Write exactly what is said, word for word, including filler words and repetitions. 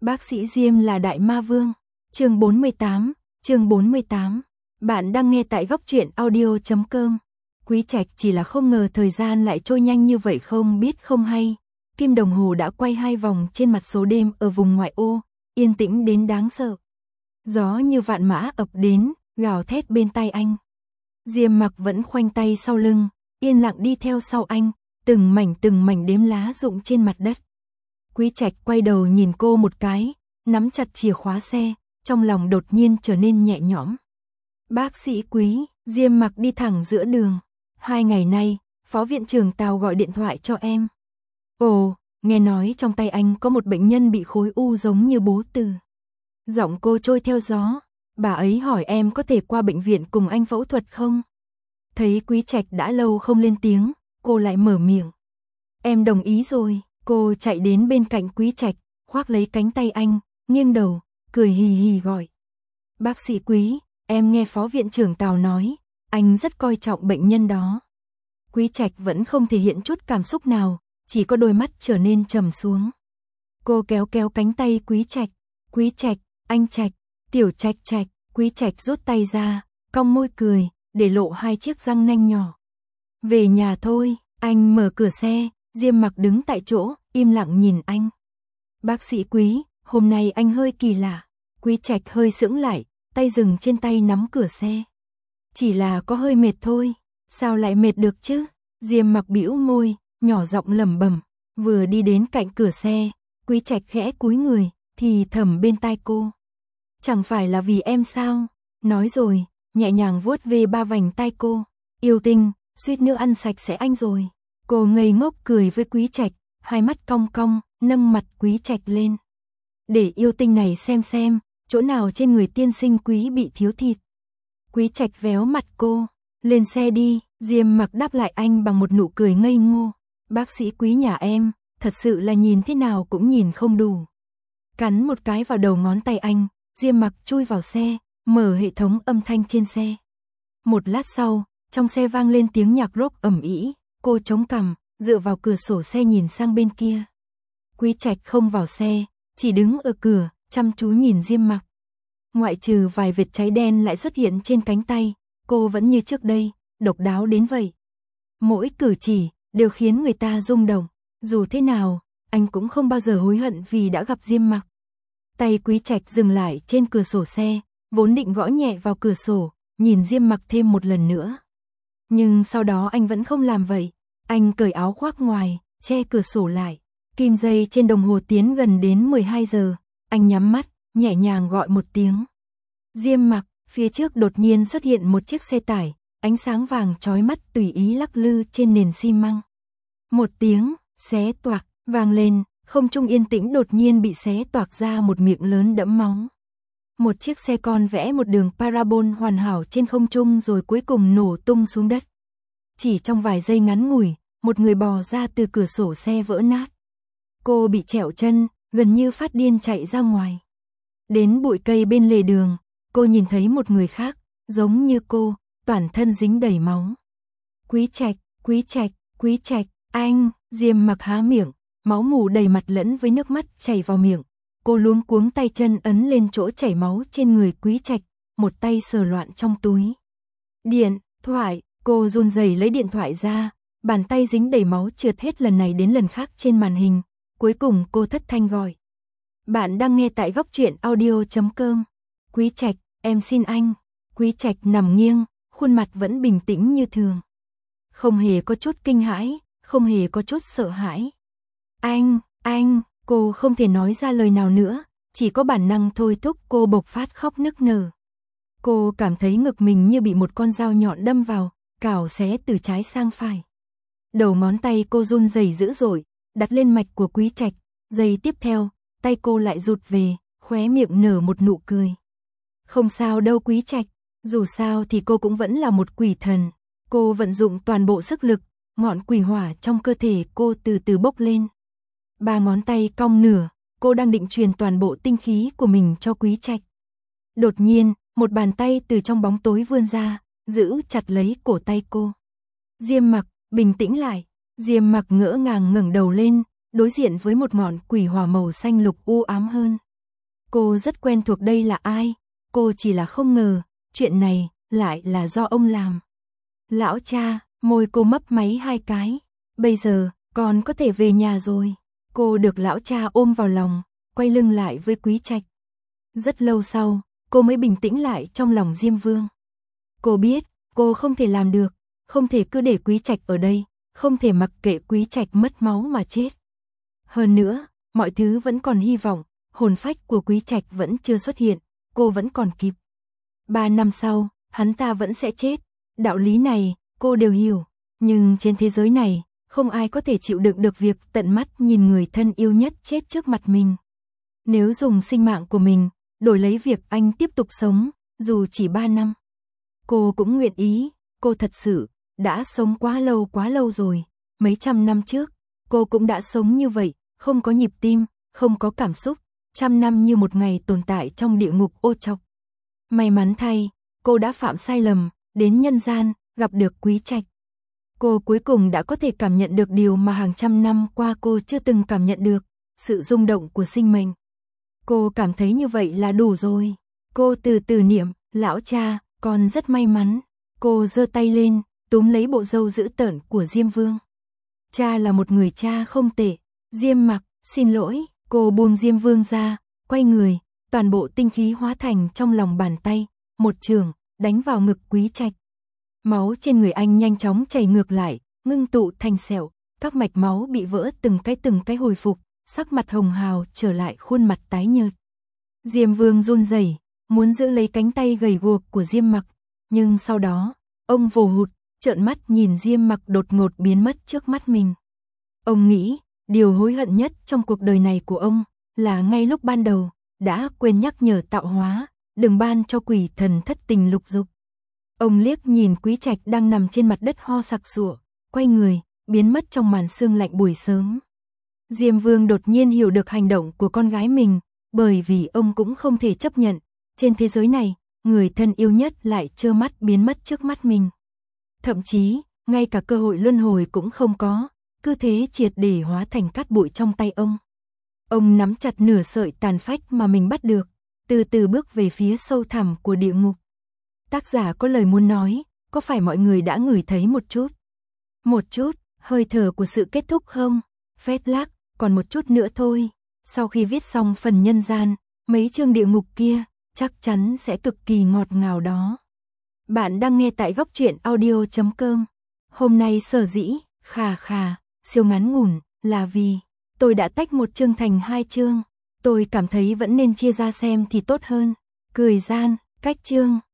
Bác sĩ Diêm là đại ma vương. Chương bốn mươi tám, chương bốn mươi tám. Bạn đang nghe tại góc truyện audio chấm com. Quý Trạch chỉ là không ngờ thời gian lại trôi nhanh như vậy không biết không hay. Kim đồng hồ đã quay hai vòng trên mặt số đêm ở vùng ngoại ô, yên tĩnh đến đáng sợ. Gió như vạn mã ập đến, gào thét bên tai anh. Diêm Mặc vẫn khoanh tay sau lưng, yên lặng đi theo sau anh, từng mảnh từng mảnh đếm lá rụng trên mặt đất. Quý Trạch quay đầu nhìn cô một cái, nắm chặt chìa khóa xe, trong lòng đột nhiên trở nên nhẹ nhõm. Bác sĩ Quý, Diêm Mặc đi thẳng giữa đường. Hai ngày nay, Phó Viện trưởng Tào gọi điện thoại cho em. Ồ, nghe nói trong tay anh có một bệnh nhân bị khối u giống như bố Từ. Giọng cô trôi theo gió, bà ấy hỏi em có thể qua bệnh viện cùng anh phẫu thuật không? Thấy Quý Trạch đã lâu không lên tiếng, cô lại mở miệng. Em đồng ý rồi. Cô chạy đến bên cạnh Quý Trạch, khoác lấy cánh tay anh, nghiêng đầu, cười hì hì gọi. Bác sĩ Quý, em nghe Phó Viện trưởng Tào nói, anh rất coi trọng bệnh nhân đó. Quý Trạch vẫn không thể hiện chút cảm xúc nào, chỉ có đôi mắt trở nên trầm xuống. Cô kéo kéo cánh tay Quý Trạch. Quý Trạch, anh Trạch, tiểu Trạch Trạch. Quý Trạch rút tay ra, cong môi cười, để lộ hai chiếc răng nanh nhỏ. Về nhà thôi. Anh mở cửa xe. Diêm Mặc đứng tại chỗ, im lặng nhìn anh. Bác sĩ Quý, hôm nay anh hơi kỳ lạ. Quý Trạch hơi sững lại, tay dừng trên tay nắm cửa xe. Chỉ là có hơi mệt thôi. Sao lại mệt được chứ? Diêm Mặc bĩu môi, nhỏ giọng lẩm bẩm. Vừa đi đến cạnh cửa xe, Quý Trạch khẽ cúi người, thì thầm bên tai cô. Chẳng phải là vì em sao? Nói rồi, nhẹ nhàng vuốt về ba vành tai cô. Yêu Tinh, suýt nữa ăn sạch sẽ anh rồi. Cô ngây ngốc cười với Quý Trạch, hai mắt cong cong, nâng mặt Quý Trạch lên. Để Yêu Tinh này xem xem, chỗ nào trên người tiên sinh Quý bị thiếu thịt. Quý Trạch véo mặt cô, lên xe đi. Diêm Mặc đáp lại anh bằng một nụ cười ngây ngô. Bác sĩ Quý nhà em, thật sự là nhìn thế nào cũng nhìn không đủ. Cắn một cái vào đầu ngón tay anh, Diêm Mặc chui vào xe, mở hệ thống âm thanh trên xe. Một lát sau, trong xe vang lên tiếng nhạc rock ầm ĩ. Cô chống cằm, dựa vào cửa sổ xe nhìn sang bên kia. Quý Trạch không vào xe, chỉ đứng ở cửa, chăm chú nhìn Diêm Mặc. Ngoại trừ vài vệt cháy đen lại xuất hiện trên cánh tay, cô vẫn như trước đây, độc đáo đến vậy. Mỗi cử chỉ đều khiến người ta rung động. Dù thế nào, anh cũng không bao giờ hối hận vì đã gặp Diêm Mặc. Tay Quý Trạch dừng lại trên cửa sổ xe, vốn định gõ nhẹ vào cửa sổ, nhìn Diêm Mặc thêm một lần nữa. Nhưng sau đó anh vẫn không làm vậy. Anh cởi áo khoác ngoài, che cửa sổ lại. Kim giây trên đồng hồ tiến gần đến mười hai giờ. Anh nhắm mắt, nhẹ nhàng gọi một tiếng. Diêm Mặc, phía trước đột nhiên xuất hiện một chiếc xe tải, ánh sáng vàng chói mắt tùy ý lắc lư trên nền xi măng. Một tiếng, xé toạc, vang lên, không trung yên tĩnh đột nhiên bị xé toạc ra một miệng lớn đẫm máu. Một chiếc xe con vẽ một đường parabol hoàn hảo trên không trung rồi cuối cùng nổ tung xuống đất. Chỉ trong vài giây ngắn ngủi, một người bò ra từ cửa sổ xe vỡ nát. Cô bị trẹo chân, gần như phát điên chạy ra ngoài. Đến bụi cây bên lề đường, cô nhìn thấy một người khác, giống như cô, toàn thân dính đầy máu. Quý Trạch, Quý Trạch, Quý Trạch, anh. Diêm Mặc há miệng, máu mù đầy mặt lẫn với nước mắt chảy vào miệng. Cô luống cuống tay chân ấn lên chỗ chảy máu trên người Quý Trạch, một tay sờ loạn trong túi. Điện thoại, cô run rẩy lấy điện thoại ra, bàn tay dính đầy máu trượt hết lần này đến lần khác trên màn hình. Cuối cùng cô thất thanh gọi. Bạn đang nghe tại góc truyện audio chấm com. Quý Trạch, em xin anh. Quý Trạch nằm nghiêng, khuôn mặt vẫn bình tĩnh như thường. Không hề có chút kinh hãi, không hề có chút sợ hãi. Anh, anh, cô không thể nói ra lời nào nữa, chỉ có bản năng thôi thúc cô bộc phát khóc nức nở. Cô cảm thấy ngực mình như bị một con dao nhọn đâm vào, cào xé từ trái sang phải. Đầu ngón tay cô run rẩy dữ dội, đặt lên mạch của Quý Trạch, giây tiếp theo, tay cô lại rụt về, khóe miệng nở một nụ cười. Không sao đâu Quý Trạch, dù sao thì cô cũng vẫn là một quỷ thần. Cô vận dụng toàn bộ sức lực, ngọn quỷ hỏa trong cơ thể cô từ từ bốc lên. Ba ngón tay cong nửa, cô đang định truyền toàn bộ tinh khí của mình cho Quý Trạch. Đột nhiên, một bàn tay từ trong bóng tối vươn ra, giữ chặt lấy cổ tay cô. Diêm Mặc, bình tĩnh lại. Diêm Mặc ngỡ ngàng ngẩng đầu lên, đối diện với một ngọn quỷ hỏa màu xanh lục u ám hơn. Cô rất quen thuộc đây là ai, cô chỉ là không ngờ, chuyện này lại là do ông làm. Lão cha, môi cô mấp máy hai cái, bây giờ, con có thể về nhà rồi. Cô được lão cha ôm vào lòng, quay lưng lại với Quý Trạch. Rất lâu sau, cô mới bình tĩnh lại trong lòng Diêm Vương. Cô biết, cô không thể làm được, không thể cứ để Quý Trạch ở đây, không thể mặc kệ Quý Trạch mất máu mà chết. Hơn nữa, mọi thứ vẫn còn hy vọng, hồn phách của Quý Trạch vẫn chưa xuất hiện, cô vẫn còn kịp. Ba năm sau, hắn ta vẫn sẽ chết, đạo lý này, cô đều hiểu, nhưng trên thế giới này, không ai có thể chịu đựng được việc tận mắt nhìn người thân yêu nhất chết trước mặt mình. Nếu dùng sinh mạng của mình, đổi lấy việc anh tiếp tục sống, dù chỉ ba năm. Cô cũng nguyện ý, cô thật sự, đã sống quá lâu quá lâu rồi, mấy trăm năm trước, cô cũng đã sống như vậy, không có nhịp tim, không có cảm xúc, trăm năm như một ngày tồn tại trong địa ngục ô trọc. May mắn thay, cô đã phạm sai lầm, đến nhân gian, gặp được Quý Trạch. Cô cuối cùng đã có thể cảm nhận được điều mà hàng trăm năm qua cô chưa từng cảm nhận được, sự rung động của sinh mệnh. Cô cảm thấy như vậy là đủ rồi. Cô từ từ niệm, lão cha, con rất may mắn. Cô giơ tay lên, túm lấy bộ râu dữ tợn của Diêm Vương. Cha là một người cha không tệ. Diêm Mặc, xin lỗi. Cô buông Diêm Vương ra, quay người, toàn bộ tinh khí hóa thành trong lòng bàn tay, một chưởng đánh vào ngực Quý Trạch. Máu trên người anh nhanh chóng chảy ngược lại, ngưng tụ thành sẹo, các mạch máu bị vỡ từng cái từng cái hồi phục, sắc mặt hồng hào trở lại khuôn mặt tái nhợt. Diêm Vương run rẩy, muốn giữ lấy cánh tay gầy guộc của Diêm Mặc, nhưng sau đó, ông vồ hụt, trợn mắt nhìn Diêm Mặc đột ngột biến mất trước mắt mình. Ông nghĩ, điều hối hận nhất trong cuộc đời này của ông là ngay lúc ban đầu đã quên nhắc nhở tạo hóa, đừng ban cho quỷ thần thất tình lục dục. Ông liếc nhìn Quý Trạch đang nằm trên mặt đất ho sặc sụa, quay người, biến mất trong màn sương lạnh buổi sớm. Diêm Vương đột nhiên hiểu được hành động của con gái mình, bởi vì ông cũng không thể chấp nhận, trên thế giới này, người thân yêu nhất lại trơ mắt biến mất trước mắt mình. Thậm chí, ngay cả cơ hội luân hồi cũng không có, cứ thế triệt để hóa thành cát bụi trong tay ông. Ông nắm chặt nửa sợi tàn phách mà mình bắt được, từ từ bước về phía sâu thẳm của địa ngục. Tác giả có lời muốn nói, có phải mọi người đã ngửi thấy một chút? Một chút, hơi thở của sự kết thúc không? Phét lác, còn một chút nữa thôi. Sau khi viết xong phần nhân gian, mấy chương địa ngục kia, chắc chắn sẽ cực kỳ ngọt ngào đó. Bạn đang nghe tại góc truyện audio chấm com. Hôm nay sở dĩ, khà khà, siêu ngắn ngủn, là vì tôi đã tách một chương thành hai chương. Tôi cảm thấy vẫn nên chia ra xem thì tốt hơn. Cười gian, cách chương.